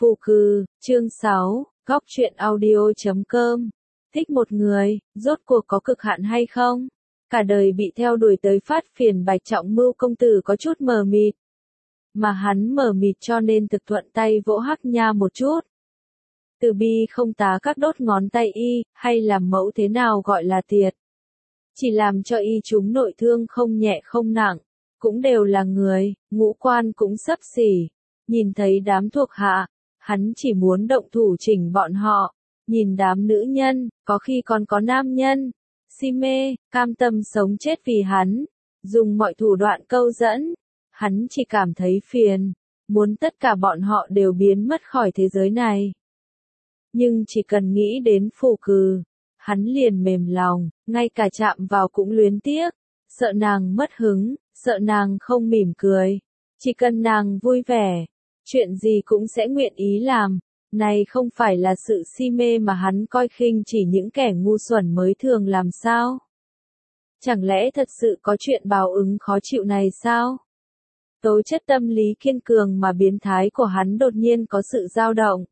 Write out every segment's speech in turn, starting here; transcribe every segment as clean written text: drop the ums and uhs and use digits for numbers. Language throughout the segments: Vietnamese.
Phù cừ, chương 6, góc truyện audio.com. Thích một người, rốt cuộc có cực hạn hay không? Cả đời bị theo đuổi tới phát phiền Bạch Trọng Mưu công tử có chút mờ mịt. Mà hắn mờ mịt cho nên thực thuận tay vỗ Hắc Nha một chút. Từ bi không tá các đốt ngón tay y, hay làm mẫu thế nào gọi là tiệt. Chỉ làm cho y chúng nội thương không nhẹ không nặng, cũng đều là người, ngũ quan cũng xấp xỉ. Nhìn thấy đám thuộc hạ, hắn chỉ muốn động thủ chỉnh bọn họ. Nhìn đám nữ nhân, có khi còn có nam nhân, si mê, cam tâm sống chết vì hắn, dùng mọi thủ đoạn câu dẫn. Hắn chỉ cảm thấy phiền, muốn tất cả bọn họ đều biến mất khỏi thế giới này. Nhưng chỉ cần nghĩ đến Phù cừ, hắn liền mềm lòng, ngay cả chạm vào cũng luyến tiếc, sợ nàng mất hứng, sợ nàng không mỉm cười. Chỉ cần nàng vui vẻ, chuyện gì cũng sẽ nguyện ý làm. Này không phải là sự si mê mà hắn coi khinh chỉ những kẻ ngu xuẩn mới thường làm sao? Chẳng lẽ thật sự có chuyện báo ứng khó chịu này sao? Tố chất tâm lý kiên cường mà biến thái của hắn đột nhiên có sự dao động.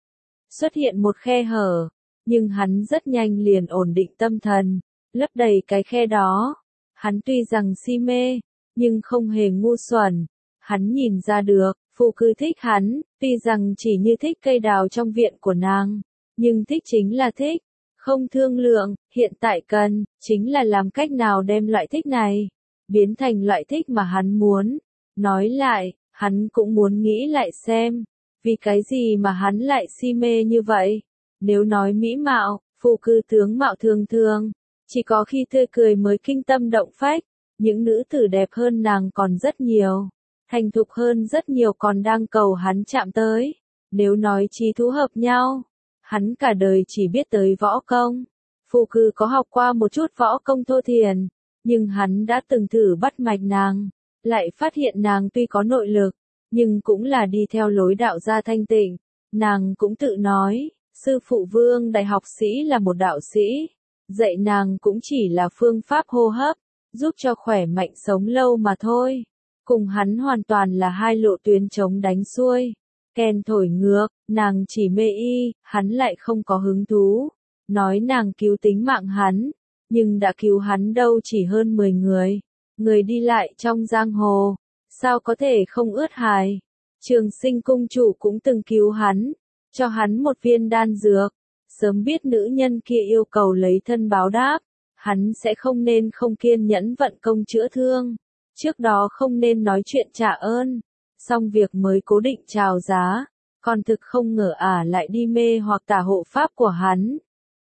Xuất hiện một khe hở, nhưng hắn rất nhanh liền ổn định tâm thần, lấp đầy cái khe đó. Hắn tuy rằng si mê, nhưng không hề ngu xuẩn. Hắn nhìn ra được, Phù cừ thích hắn, tuy rằng chỉ như thích cây đào trong viện của nàng, nhưng thích chính là thích, không thương lượng, hiện tại cần, chính là làm cách nào đem loại thích này, biến thành loại thích mà hắn muốn. Nói lại, hắn cũng muốn nghĩ lại xem, vì cái gì mà hắn lại si mê như vậy. Nếu nói mỹ mạo, Phù cừ tướng mạo thường thường, chỉ có khi tươi cười mới kinh tâm động phách, những nữ tử đẹp hơn nàng còn rất nhiều. Thành thục hơn rất nhiều còn đang cầu hắn chạm tới. Nếu nói trí thú hợp nhau, hắn cả đời chỉ biết tới võ công. Phù cừ có học qua một chút võ công thô thiền, nhưng hắn đã từng thử bắt mạch nàng, lại phát hiện nàng tuy có nội lực, nhưng cũng là đi theo lối đạo gia thanh tịnh. Nàng cũng tự nói, sư phụ Vương đại học sĩ là một đạo sĩ, dạy nàng cũng chỉ là phương pháp hô hấp, giúp cho khỏe mạnh sống lâu mà thôi. Cùng hắn hoàn toàn là hai lộ tuyến chống đánh xuôi. Kèn thổi ngược, nàng chỉ mê y, hắn lại không có hứng thú. Nói nàng cứu tính mạng hắn, nhưng đã cứu hắn đâu chỉ hơn 10 người. Người đi lại trong giang hồ, sao có thể không ướt hài. Trường Sinh cung chủ cũng từng cứu hắn, cho hắn một viên đan dược. Sớm biết nữ nhân kia yêu cầu lấy thân báo đáp, hắn sẽ không nên không kiên nhẫn vận công chữa thương. Trước đó không nên nói chuyện trả ơn, xong việc mới cố định chào giá, còn thực không ngờ lại đi mê hoặc tà hộ pháp của hắn.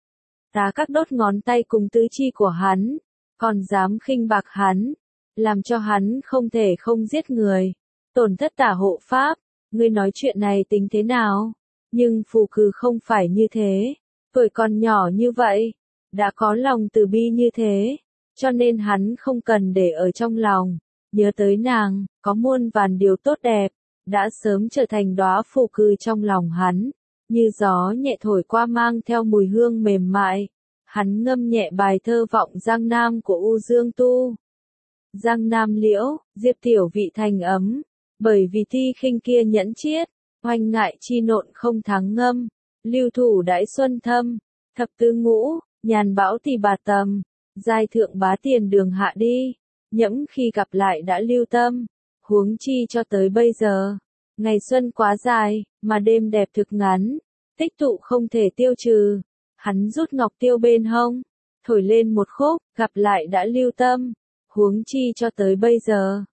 Tá các đốt ngón tay cùng tứ chi của hắn, còn dám khinh bạc hắn, làm cho hắn không thể không giết người, tổn thất tà hộ pháp. Ngươi nói chuyện này tính thế nào? Nhưng Phù cừ không phải như thế, tuổi còn nhỏ như vậy, đã có lòng từ bi như thế, cho nên hắn không cần để ở trong lòng. Nhớ tới nàng, có muôn vàn điều tốt đẹp, đã sớm trở thành đóa phù cừ trong lòng hắn, như gió nhẹ thổi qua mang theo mùi hương mềm mại. Hắn ngâm nhẹ bài thơ vọng Giang Nam của U Dương Tu. Giang Nam liễu, diệp tiểu vị thành ấm, bởi vì thi khinh kia nhẫn chiết, hoành ngại chi nộn không thắng ngâm, lưu thủ đãi xuân thâm, thập tứ ngũ, nhàn bão thì bà tầm, giai thượng bá tiền đường hạ đi. Nhẫm khi gặp lại đã lưu tâm, huống chi cho tới bây giờ. Ngày xuân quá dài, mà đêm đẹp thực ngắn, tích tụ không thể tiêu trừ. Hắn rút ngọc tiêu bên hông, thổi lên một khúc, gặp lại đã lưu tâm, huống chi cho tới bây giờ.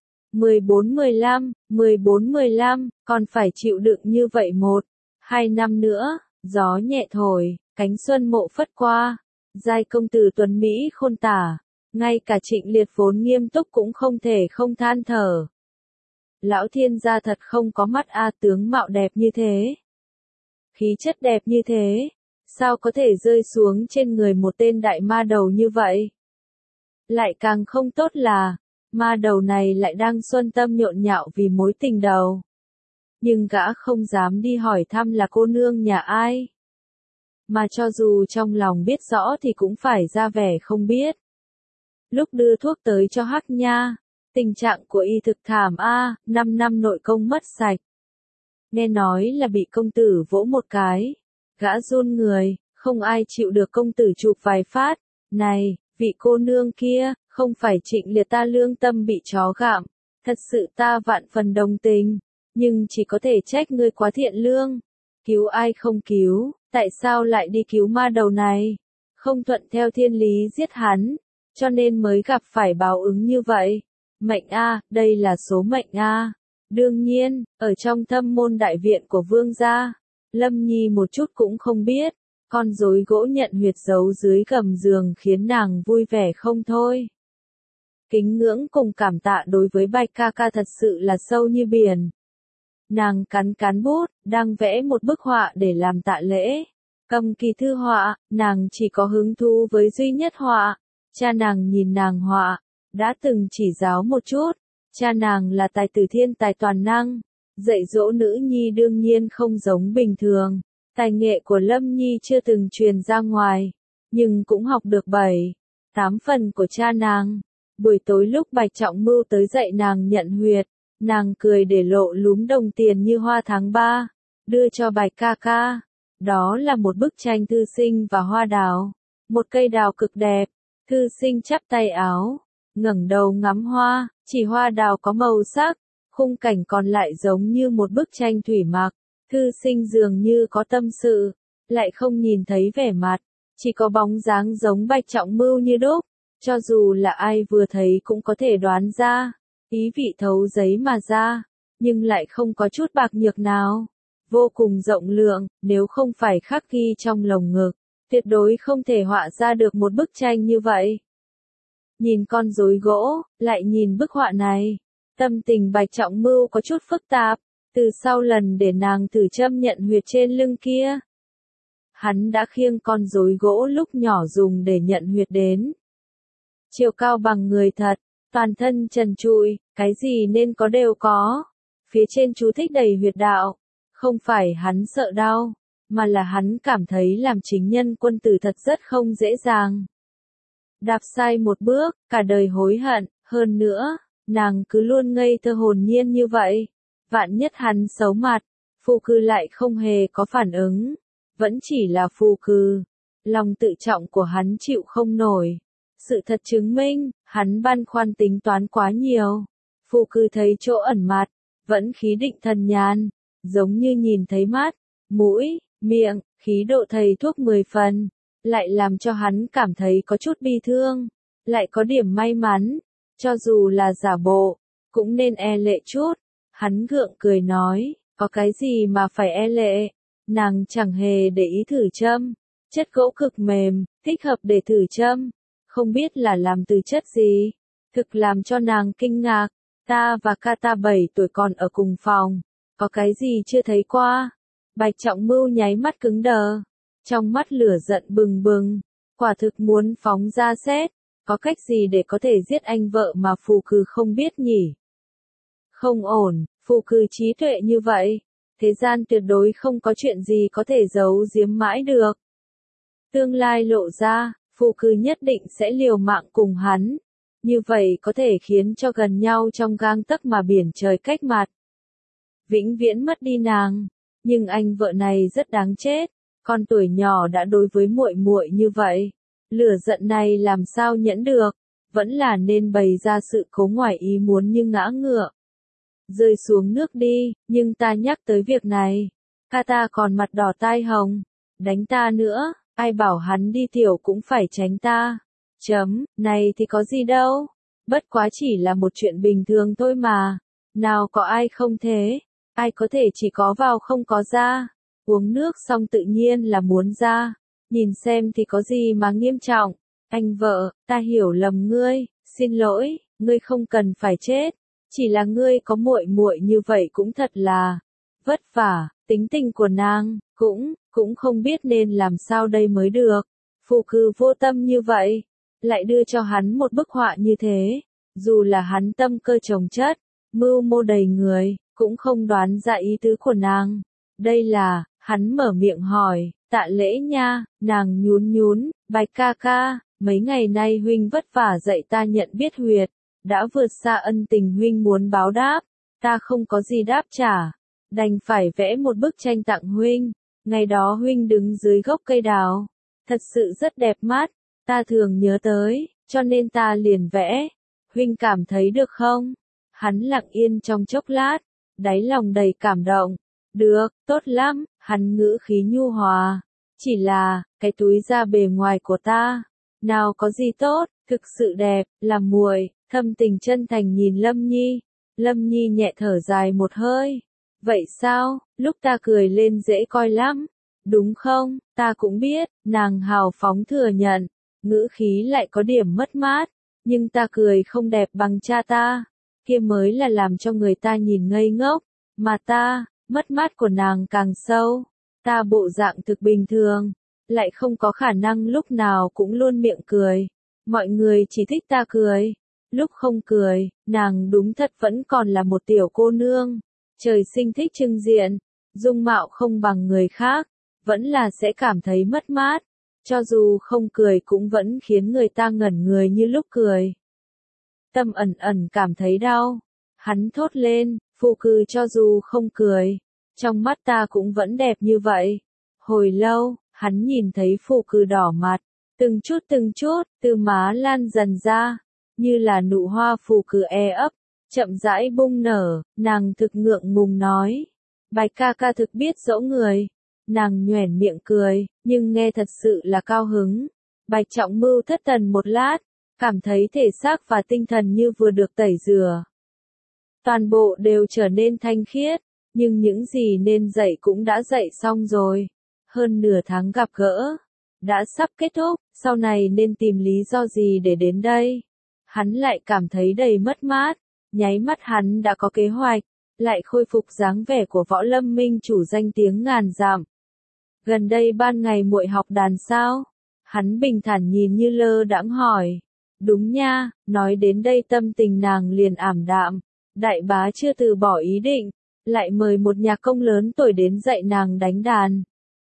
14-15, còn phải chịu đựng như vậy 1-2 năm nữa. Gió nhẹ thổi, cánh xuân mộ phất qua, giai công tử tuấn Mỹ khôn tả. Ngay cả Trịnh Liệt vốn nghiêm túc cũng không thể không than thở. Lão thiên gia thật không có mắt tướng mạo đẹp như thế. Khí chất đẹp như thế, sao có thể rơi xuống trên người một tên đại ma đầu như vậy? Lại càng không tốt là, ma đầu này lại đang xuân tâm nhộn nhạo vì mối tình đầu. Nhưng gã không dám đi hỏi thăm là cô nương nhà ai. Mà cho dù trong lòng biết rõ thì cũng phải ra vẻ không biết. Lúc đưa thuốc tới cho Hắc Nha, tình trạng của y thực thảm 5 năm nội công mất sạch. nghe nói là bị công tử vỗ một cái. Gã run người, không ai chịu được công tử chụp vài phát. Này, vị cô nương kia, không phải Trịnh Liệt ta lương tâm bị chó gặm. Thật sự ta vạn phần đồng tình, nhưng chỉ có thể trách ngươi quá thiện lương. Cứu ai không cứu, tại sao lại đi cứu ma đầu này? Không thuận theo thiên lý giết hắn, cho nên mới gặp phải báo ứng như vậy. Mệnh a, đây là số mệnh a. Đương nhiên, ở trong thâm môn đại viện của vương gia, Lâm Nhi một chút cũng không biết, con rối gỗ nhận huyệt giấu dưới gầm giường khiến nàng vui vẻ không thôi. Kính ngưỡng cùng cảm tạ đối với Bạch ca ca thật sự là sâu như biển. Nàng cắn cắn bút, đang vẽ một bức họa để làm tạ lễ. Cầm kỳ thư họa, nàng chỉ có hứng thú với duy nhất họa. Cha nàng nhìn nàng họa, đã từng chỉ giáo một chút. Cha nàng là tài tử thiên tài toàn năng, dạy dỗ nữ nhi đương nhiên không giống bình thường. Tài nghệ của Lâm Nhi chưa từng truyền ra ngoài, nhưng cũng học được 7-8 phần của cha nàng. Buổi tối lúc Bạch Trọng Mưu tới dạy nàng nhận huyệt, nàng cười để lộ lúm đồng tiền như hoa tháng 3, đưa cho Bạch ca ca. Đó là một bức tranh thư sinh và hoa đào, một cây đào cực đẹp. Thư sinh chắp tay áo, ngẩng đầu ngắm hoa, chỉ hoa đào có màu sắc, khung cảnh còn lại giống như một bức tranh thủy mặc. Thư sinh dường như có tâm sự, lại không nhìn thấy vẻ mặt, chỉ có bóng dáng giống Bạch Trọng Mưu như đúc, cho dù là ai vừa thấy cũng có thể đoán ra, ý vị thấu giấy mà ra, nhưng lại không có chút bạc nhược nào, vô cùng rộng lượng, nếu không phải khắc ghi trong lồng ngực, tuyệt đối không thể họa ra được một bức tranh như vậy. Nhìn con rối gỗ, lại nhìn bức họa này, tâm tình Bạch Trọng Mưu có chút phức tạp. Từ sau lần để nàng thử châm nhận huyệt trên lưng kia, hắn đã khiêng con rối gỗ lúc nhỏ dùng để nhận huyệt đến. Chiều cao bằng người thật, toàn thân trần trụi, cái gì nên có đều có. Phía trên chú thích đầy huyệt đạo, không phải hắn sợ đau, mà là hắn cảm thấy làm chính nhân quân tử thật rất không dễ dàng. Đạp sai một bước, cả đời hối hận, hơn nữa, nàng cứ luôn ngây thơ hồn nhiên như vậy. Vạn nhất hắn xấu mặt, phù cư lại không hề có phản ứng, vẫn chỉ là phù cư. Lòng tự trọng của hắn chịu không nổi. Sự thật chứng minh, hắn băn khoăn tính toán quá nhiều. Phù cư thấy chỗ ẩn mặt, vẫn khí định thần nhàn, giống như nhìn thấy mắt, mũi, miệng, khí độ thầy thuốc 10 phần, lại làm cho hắn cảm thấy có chút bi thương, lại có điểm may mắn, cho dù là giả bộ, cũng nên e lệ chút. Hắn gượng cười nói, có cái gì mà phải e lệ, nàng chẳng hề để ý thử châm, chất gỗ cực mềm, thích hợp để thử châm, không biết là làm từ chất gì, thực làm cho nàng kinh ngạc, ta và ca ta 7 tuổi còn ở cùng phòng, có cái gì chưa thấy qua. Bạch Trọng Mưu nháy mắt cứng đờ, trong mắt lửa giận bừng bừng, quả thực muốn phóng ra xét, có cách gì để có thể giết anh vợ mà phù cừ không biết nhỉ? Không ổn, phù cừ trí tuệ như vậy, thế gian tuyệt đối không có chuyện gì có thể giấu giếm mãi được. Tương lai lộ ra, phù cừ nhất định sẽ liều mạng cùng hắn, như vậy có thể khiến cho gần nhau trong gang tấc mà biển trời cách mặt. Vĩnh viễn mất đi nàng, nhưng anh vợ này rất đáng chết, con tuổi nhỏ đã đối với muội muội như vậy, lửa giận này làm sao nhẫn được, vẫn là nên bày ra sự cố ngoài ý muốn như ngã ngựa. Rơi xuống nước đi, nhưng ta nhắc tới việc này, ca ta còn mặt đỏ tai hồng, đánh ta nữa, ai bảo hắn đi tiểu cũng phải tránh ta. Này thì có gì đâu, bất quá chỉ là một chuyện bình thường thôi mà, nào có ai không thế, ai có thể chỉ có vào không có ra, uống nước xong tự nhiên là muốn ra, nhìn xem thì có gì mà nghiêm trọng. Anh vợ, ta hiểu lầm ngươi, xin lỗi, ngươi không cần phải chết. Chỉ là ngươi có muội muội như vậy cũng thật là vất vả, tính tình của nàng cũng không biết nên làm sao đây mới được. Phù cừ vô tâm như vậy, lại đưa cho hắn một bức họa như thế, dù là hắn tâm cơ chồng chất, mưu mô đầy người, cũng không đoán ra ý tứ của nàng. Đây là, hắn mở miệng hỏi, tạ lễ nha, nàng nhún nhún, Bạch ca ca, mấy ngày nay huynh vất vả dạy ta nhận biết huyệt. Đã vượt xa ân tình huynh muốn báo đáp, ta không có gì đáp trả, đành phải vẽ một bức tranh tặng huynh. Ngày đó huynh đứng dưới gốc cây đào, thật sự rất đẹp mắt, ta thường nhớ tới, cho nên ta liền vẽ. Huynh cảm thấy được không? Hắn lặng yên trong chốc lát, đáy lòng đầy cảm động. Được, tốt lắm, hắn ngữ khí nhu hòa. Chỉ là, cái túi da bề ngoài của ta, nào có gì tốt, thực sự đẹp, làm muội, thâm tình chân thành nhìn Lâm Nhi. Lâm Nhi nhẹ thở dài một hơi. Vậy sao, lúc ta cười lên dễ coi lắm, đúng không? Ta cũng biết, nàng hào phóng thừa nhận, ngữ khí lại có điểm mất mát, nhưng ta cười không đẹp bằng cha ta, kia mới là làm cho người ta nhìn ngây ngốc, mà ta, mất mát của nàng càng sâu, ta bộ dạng thực bình thường, lại không có khả năng lúc nào cũng luôn miệng cười, mọi người chỉ thích ta cười, lúc không cười, nàng đúng thật vẫn còn là một tiểu cô nương, trời sinh thích trưng diện, dung mạo không bằng người khác, vẫn là sẽ cảm thấy mất mát, cho dù không cười cũng vẫn khiến người ta ngẩn người như lúc cười. Tâm ẩn ẩn cảm thấy đau, hắn thốt lên, Phù Cừ cho dù không cười, trong mắt ta cũng vẫn đẹp như vậy. Hồi lâu, hắn nhìn thấy Phù Cừ đỏ mặt, từng chút, từ má lan dần ra, như là nụ hoa Phù Cừ ấp, chậm rãi bung nở, nàng thực ngượng ngùng nói. Bạch ca ca thực biết dỗ người. Nàng nhoẻn miệng cười, nhưng nghe thật sự là cao hứng. Bạch Trọng Mưu thất thần một lát, cảm thấy thể xác và tinh thần như vừa được tẩy rửa. Toàn bộ đều trở nên thanh khiết, nhưng những gì nên dạy cũng đã dạy xong rồi. Hơn nửa tháng gặp gỡ, đã sắp kết thúc, sau này nên tìm lý do gì để đến đây. Hắn lại cảm thấy đầy mất mát, nháy mắt hắn đã có kế hoạch, lại khôi phục dáng vẻ của Võ Lâm Minh chủ danh tiếng ngàn dặm. Gần đây ban ngày muội học đàn sao? Hắn bình thản nhìn Như Lơ đãng hỏi. Đúng nha, nói đến đây tâm tình nàng liền ảm đạm. Đại bá chưa từ bỏ ý định, lại mời một nhạc công lớn tuổi đến dạy nàng đánh đàn.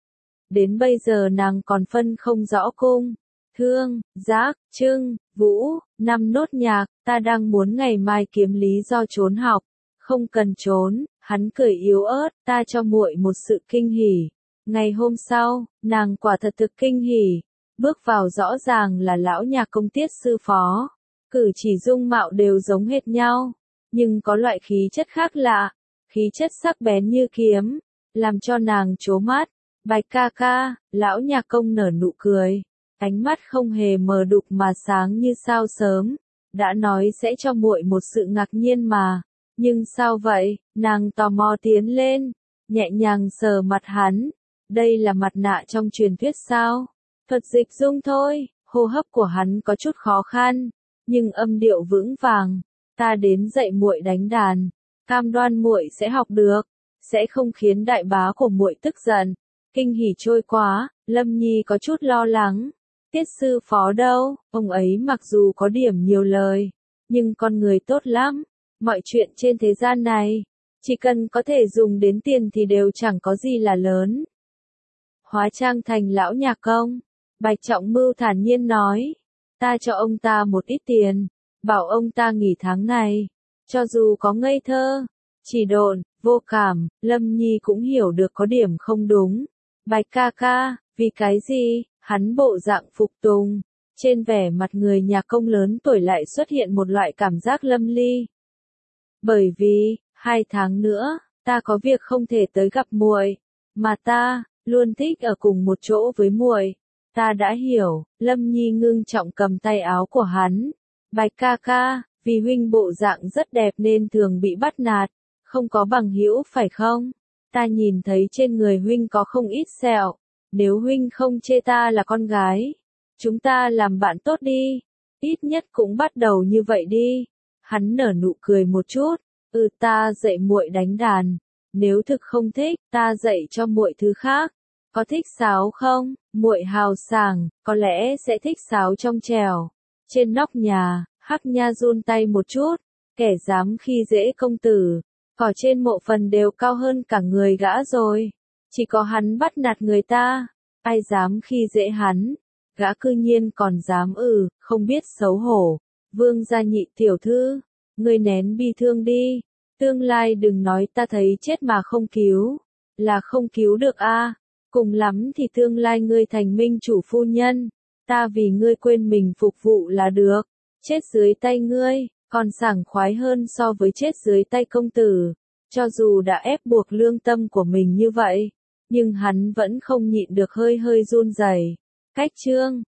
Đến bây giờ nàng còn phân không rõ cung, thương, giác, trưng, vũ, 5 nốt nhạc, ta đang muốn ngày mai kiếm lý do trốn học. Không cần trốn, hắn cười yếu ớt, ta cho muội một sự kinh hỉ. Ngày hôm sau, nàng quả thật thực kinh hỉ, bước vào rõ ràng là lão nhạc công tiết sư phó, cử chỉ dung mạo đều giống hệt nhau, nhưng có loại khí chất khác lạ, khí chất sắc bén như kiếm, làm cho nàng trố mắt. Bạch ca ca, lão nhạc công nở nụ cười, ánh mắt không hề mờ đục mà sáng như sao sớm, đã nói sẽ cho muội một sự ngạc nhiên mà, nhưng sao vậy? Nàng tò mò tiến lên, nhẹ nhàng sờ mặt hắn. Đây là mặt nạ trong truyền thuyết sao? Thuật dịch dung thôi, hô hấp của hắn có chút khó khăn, nhưng âm điệu vững vàng. Ta đến dạy muội đánh đàn, cam đoan muội sẽ học được, sẽ không khiến đại bá của muội tức giận. Kinh hỉ trôi quá, Lâm Nhi có chút lo lắng. Tiết sư phó đâu? Ông ấy mặc dù có điểm nhiều lời, nhưng con người tốt lắm. Mọi chuyện trên thế gian này, chỉ cần có thể dùng đến tiền thì đều chẳng có gì là lớn. Hóa trang thành lão nhạc công, Bạch Trọng Mưu thản nhiên nói, ta cho ông ta một ít tiền, bảo ông ta nghỉ tháng này, cho dù có ngây thơ, chỉ độn, vô cảm, Lâm Nhi cũng hiểu được có điểm không đúng. Bạch ca ca, vì cái gì? Hắn bộ dạng phục tùng, trên vẻ mặt người nhạc công lớn tuổi lại xuất hiện một loại cảm giác lâm ly. Bởi vì, 2 tháng nữa, ta có việc không thể tới gặp muội, mà ta luôn thích ở cùng một chỗ với muội. Ta đã hiểu, Lâm Nhi ngưng trọng cầm tay áo của hắn. Bạch ca ca, vì huynh bộ dạng rất đẹp nên thường bị bắt nạt, không có bằng hữu phải không? Ta nhìn thấy trên người huynh có không ít sẹo, nếu huynh không chê ta là con gái, chúng ta làm bạn tốt đi, ít nhất cũng bắt đầu như vậy đi. Hắn nở nụ cười một chút, ta dạy muội đánh đàn, nếu thực không thích, ta dạy cho muội thứ khác. Có thích sáo không? Muội hào sảng, có lẽ sẽ thích sáo trong trèo. Trên nóc nhà, Hắc Nha run tay một chút, kẻ dám khi dễ công tử, cỏ trên mộ phần đều cao hơn cả người gã rồi. Chỉ có hắn bắt nạt người ta, ai dám khi dễ hắn, gã cư nhiên còn dám không biết xấu hổ. Vương gia Nhị tiểu thư, ngươi nén bi thương đi, Tương lai đừng nói ta thấy chết mà không cứu, là không cứu được a. Cùng lắm thì tương lai ngươi thành minh chủ phu nhân, ta vì ngươi quên mình phục vụ là được. Chết dưới tay ngươi, còn sảng khoái hơn so với chết dưới tay công tử. Cho dù đã ép buộc lương tâm của mình như vậy, nhưng hắn vẫn không nhịn được hơi hơi run rẩy. Cách chương